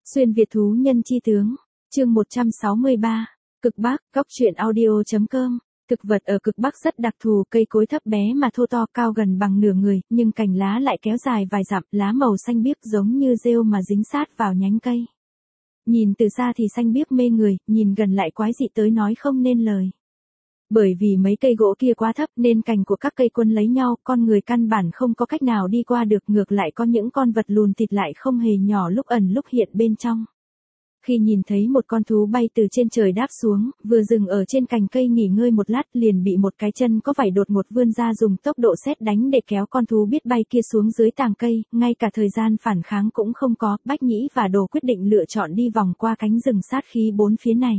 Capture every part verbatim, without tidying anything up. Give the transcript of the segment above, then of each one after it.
Xuyên Việt thú nhân chi tướng, chương một trăm sáu mươi ba, Cực Bắc, góc truyện audio.com. Thực vật ở Cực Bắc rất đặc thù, cây cối thấp bé mà thô to cao gần bằng nửa người, nhưng cành lá lại kéo dài vài dặm, lá màu xanh biếc giống như rêu mà dính sát vào nhánh cây. Nhìn từ xa thì xanh biếc mê người, nhìn gần lại quái dị tới nói không nên lời. Bởi vì mấy cây gỗ kia quá thấp nên cành của các cây quấn lấy nhau, con người căn bản không có cách nào đi qua được, ngược lại có những con vật lùn thịt lại không hề nhỏ lúc ẩn lúc hiện bên trong. Khi nhìn thấy một con thú bay từ trên trời đáp xuống, vừa dừng ở trên cành cây nghỉ ngơi một lát liền bị một cái chân có vảy đột ngột vươn ra dùng tốc độ sét đánh để kéo con thú biết bay kia xuống dưới tàng cây, ngay cả thời gian phản kháng cũng không có, Bách Nhĩ và Đồ quyết định lựa chọn đi vòng qua cánh rừng sát khí bốn phía này.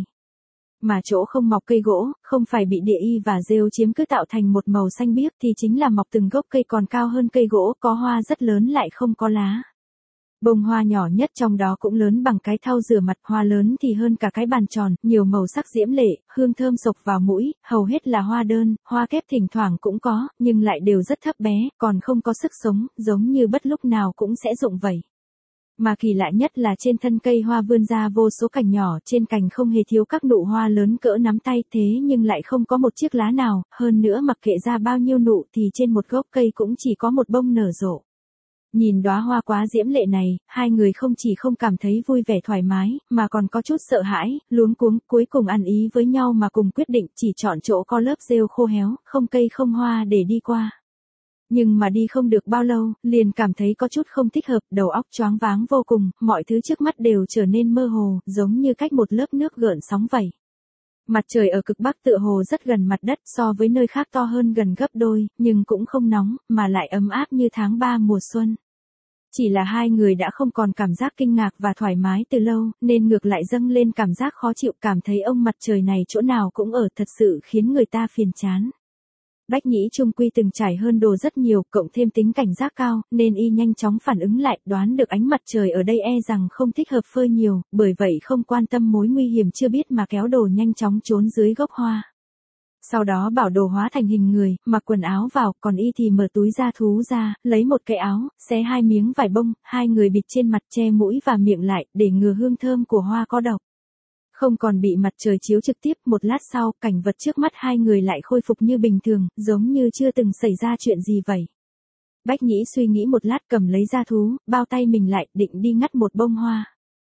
Mà chỗ không mọc cây gỗ, không phải bị địa y và rêu chiếm cứ tạo thành một màu xanh biếc thì chính là mọc từng gốc cây còn cao hơn cây gỗ, có hoa rất lớn lại không có lá. Bông hoa nhỏ nhất trong đó cũng lớn bằng cái thau rửa mặt, hoa lớn thì hơn cả cái bàn tròn, nhiều màu sắc diễm lệ, hương thơm sộc vào mũi, hầu hết là hoa đơn, hoa kép thỉnh thoảng cũng có, nhưng lại đều rất thấp bé, còn không có sức sống, giống như bất lúc nào cũng sẽ rụng vẩy. Mà kỳ lạ nhất là trên thân cây hoa vươn ra vô số cành nhỏ, trên cành không hề thiếu các nụ hoa lớn cỡ nắm tay, thế nhưng lại không có một chiếc lá nào, hơn nữa mặc kệ ra bao nhiêu nụ thì trên một gốc cây cũng chỉ có một bông nở rộ. Nhìn đóa hoa quá diễm lệ này, hai người không chỉ không cảm thấy vui vẻ thoải mái, mà còn có chút sợ hãi, luống cuống, cuối cùng ăn ý với nhau mà cùng quyết định chỉ chọn chỗ có lớp rêu khô héo, không cây không hoa để đi qua. Nhưng mà đi không được bao lâu, liền cảm thấy có chút không thích hợp, đầu óc choáng váng vô cùng, mọi thứ trước mắt đều trở nên mơ hồ, giống như cách một lớp nước gợn sóng vậy. Mặt trời ở Cực Bắc tựa hồ rất gần mặt đất, so với nơi khác to hơn gần gấp đôi, nhưng cũng không nóng, mà lại ấm áp như tháng ba mùa xuân. Chỉ là hai người đã không còn cảm giác kinh ngạc và thoải mái từ lâu, nên ngược lại dâng lên cảm giác khó chịu, cảm thấy ông mặt trời này chỗ nào cũng ở, thật sự khiến người ta phiền chán. Bách Nhĩ trung quy từng trải hơn Đồ rất nhiều, cộng thêm tính cảnh giác cao, nên y nhanh chóng phản ứng lại, đoán được ánh mặt trời ở đây e rằng không thích hợp phơi nhiều, bởi vậy không quan tâm mối nguy hiểm chưa biết mà kéo Đồ nhanh chóng trốn dưới gốc hoa. Sau đó bảo Đồ hóa thành hình người, mặc quần áo vào, còn y thì mở túi da thú ra, lấy một cái áo, xé hai miếng vải bông, hai người bịt trên mặt, che mũi và miệng lại, để ngừa hương thơm của hoa có độc. Không còn bị mặt trời chiếu trực tiếp, một lát sau, cảnh vật trước mắt hai người lại khôi phục như bình thường, giống như chưa từng xảy ra chuyện gì vậy. Bách Nhĩ suy nghĩ một lát, cầm lấy da thú, bao tay mình lại, định đi ngắt một bông hoa.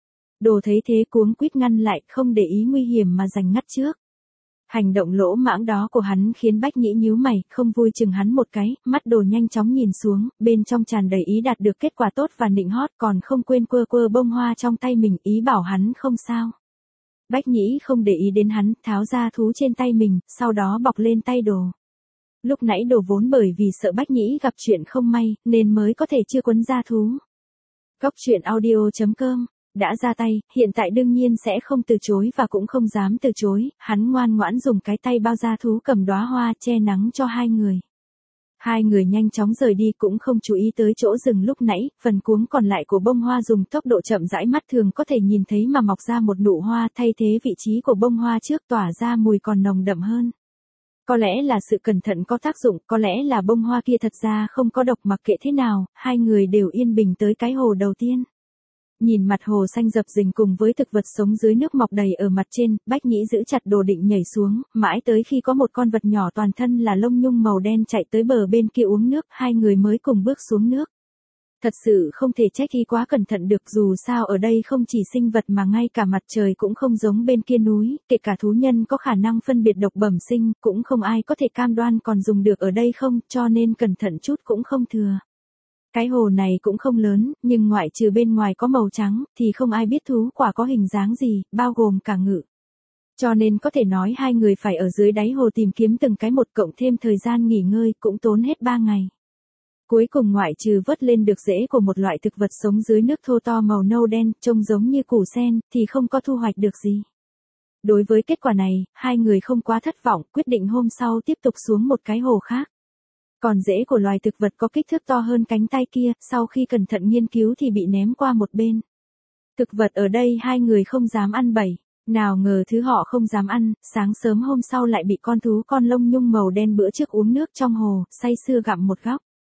Đồ thấy thế cuống quýt ngăn lại, không để ý nguy hiểm mà giành ngắt trước. Hành động lỗ mãng đó của hắn khiến Bách Nhĩ nhíu mày, không vui chừng hắn một cái, mắt Đồ nhanh chóng nhìn xuống, bên trong tràn đầy ý đạt được kết quả tốt và nịnh hót, còn không quên quơ quơ bông hoa trong tay mình, ý bảo hắn không sao. Bách Nhĩ không để ý đến hắn, tháo ra thú trên tay mình, sau đó bọc lên tay Đồ. Lúc nãy Đồ vốn bởi vì sợ Bách Nhĩ gặp chuyện không may, nên mới có thể chưa quấn ra thú. Góc truyện audio.com, đã ra tay, hiện tại đương nhiên sẽ không từ chối và cũng không dám từ chối, hắn ngoan ngoãn dùng cái tay bao ra thú cầm đóa hoa che nắng cho hai người. Hai người nhanh chóng rời đi cũng không chú ý tới chỗ rừng lúc nãy, phần cuống còn lại của bông hoa dùng tốc độ chậm rãi mắt thường có thể nhìn thấy mà mọc ra một nụ hoa thay thế vị trí của bông hoa trước, tỏa ra mùi còn nồng đậm hơn. Có lẽ là sự cẩn thận có tác dụng, có lẽ là bông hoa kia thật ra không có độc, mặc kệ thế nào, hai người đều yên bình tới cái hồ đầu tiên. Nhìn mặt hồ xanh rập rình cùng với thực vật sống dưới nước mọc đầy ở mặt trên, Bách Nhĩ giữ chặt Đồ định nhảy xuống, mãi tới khi có một con vật nhỏ toàn thân là lông nhung màu đen chạy tới bờ bên kia uống nước, hai người mới cùng bước xuống nước. Thật sự không thể trách y quá cẩn thận được, dù sao ở đây không chỉ sinh vật mà ngay cả mặt trời cũng không giống bên kia núi, kể cả thú nhân có khả năng phân biệt độc bẩm sinh, cũng không ai có thể cam đoan còn dùng được ở đây không, cho nên cẩn thận chút cũng không thừa. Cái hồ này cũng không lớn, nhưng ngoại trừ bên ngoài có màu trắng, thì không ai biết thú quả có hình dáng gì, bao gồm cả ngự. Cho nên có thể nói hai người phải ở dưới đáy hồ tìm kiếm từng cái một, cộng thêm thời gian nghỉ ngơi cũng tốn hết ba ngày. Cuối cùng ngoại trừ vớt lên được rễ của một loại thực vật sống dưới nước thô to màu nâu đen, trông giống như củ sen, thì không có thu hoạch được gì. Đối với kết quả này, hai người không quá thất vọng, quyết định hôm sau tiếp tục xuống một cái hồ khác. Còn rễ của loài thực vật có kích thước to hơn cánh tay kia, sau khi cẩn thận nghiên cứu thì bị ném qua một bên. Thực vật ở đây hai người không dám ăn bậy, nào ngờ thứ họ không dám ăn, sáng sớm hôm sau lại bị con thú con lông nhung màu đen bữa trước uống nước trong hồ, say sưa gặm một góc.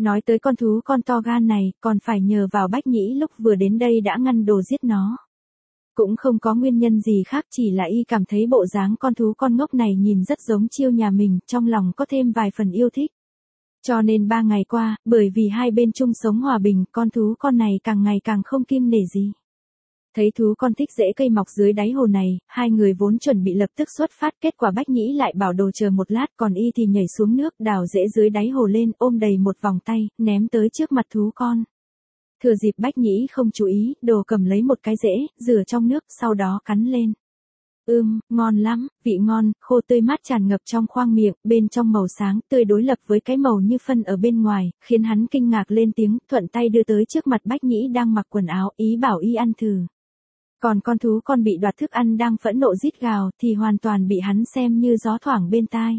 Nói tới con thú con to gan này, còn phải nhờ vào Bách Nhĩ lúc vừa đến đây đã ngăn đồ giết nó. Cũng không có nguyên nhân gì khác, chỉ là y cảm thấy bộ dáng con thú con ngốc này nhìn rất giống Chiêu nhà mình, trong lòng có thêm vài phần yêu thích. Cho nên ba ngày qua, bởi vì hai bên chung sống hòa bình, con thú con này càng ngày càng không kiêng nể gì. Thấy thú con thích rễ cây mọc dưới đáy hồ này, hai người vốn chuẩn bị lập tức xuất phát, kết quả Bách Nhĩ lại bảo đồ chờ một lát, còn y thì nhảy xuống nước đào rễ dưới đáy hồ lên, ôm đầy một vòng tay, ném tới trước mặt thú con. Thừa dịp Bách Nhĩ không chú ý, đồ cầm lấy một cái rễ, rửa trong nước, sau đó cắn lên. Ưm, ngon lắm, vị ngon, khô tươi mát tràn ngập trong khoang miệng, bên trong màu sáng tươi đối lập với cái màu như phân ở bên ngoài, khiến hắn kinh ngạc lên tiếng, thuận tay đưa tới trước mặt Bách Nhĩ đang mặc quần áo, ý bảo y ăn thử. Còn con thú con bị đoạt thức ăn đang phẫn nộ rít gào thì hoàn toàn bị hắn xem như gió thoảng bên tai.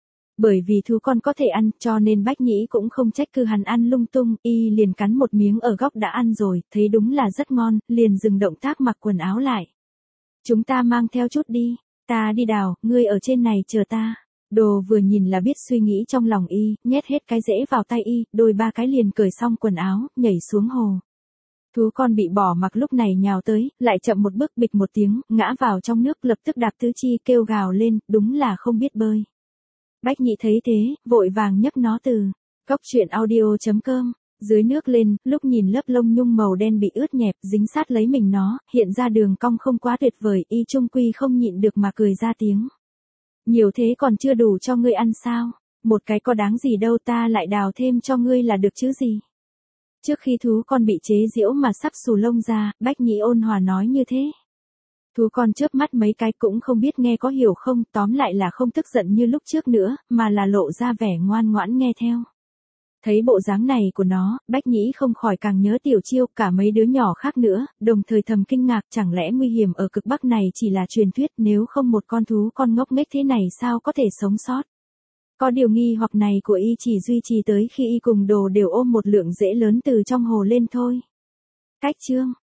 Bởi vì thú con có thể ăn cho nên Bách Nhĩ cũng không trách cứ hắn ăn lung tung, y liền cắn một miếng ở góc đã ăn rồi, thấy đúng là rất ngon, liền dừng động tác mặc quần áo lại. Chúng ta mang theo chút đi, ta đi đào, ngươi ở trên này chờ ta. Đồ vừa nhìn là biết suy nghĩ trong lòng y, nhét hết cái rễ vào tay y, đôi ba cái liền cởi xong quần áo, nhảy xuống hồ. Thú con bị bỏ mặc lúc này nhào tới, lại chậm một bước bịch một tiếng, ngã vào trong nước lập tức đạp tứ chi kêu gào lên, đúng là không biết bơi. Bách Nhĩ thấy thế, vội vàng nhấc nó từ cốc truyện audio chấm com dưới nước lên, lúc nhìn lớp lông nhung màu đen bị ướt nhẹp, dính sát lấy mình nó, hiện ra đường cong không quá tuyệt vời, y trung quy không nhịn được mà cười ra tiếng. Nhiều thế còn chưa đủ cho ngươi ăn sao? Một cái có đáng gì đâu, ta lại đào thêm cho ngươi là được chứ gì? Trước khi thú con bị chế giễu mà sắp xù lông ra, Bách Nhĩ ôn hòa nói như thế. Thú con chớp mắt mấy cái cũng không biết nghe có hiểu không, tóm lại là không tức giận như lúc trước nữa, mà là lộ ra vẻ ngoan ngoãn nghe theo. Thấy bộ dáng này của nó, Bách Nhĩ không khỏi càng nhớ Tiểu Chiêu, cả mấy đứa nhỏ khác nữa, đồng thời thầm kinh ngạc, chẳng lẽ nguy hiểm ở cực Bắc này chỉ là truyền thuyết, nếu không một con thú con ngốc nghếch thế này sao có thể sống sót. Có điều nghi hoặc này của y chỉ duy trì tới khi y cùng đồ đều ôm một lượng rễ lớn từ trong hồ lên thôi. Cách chương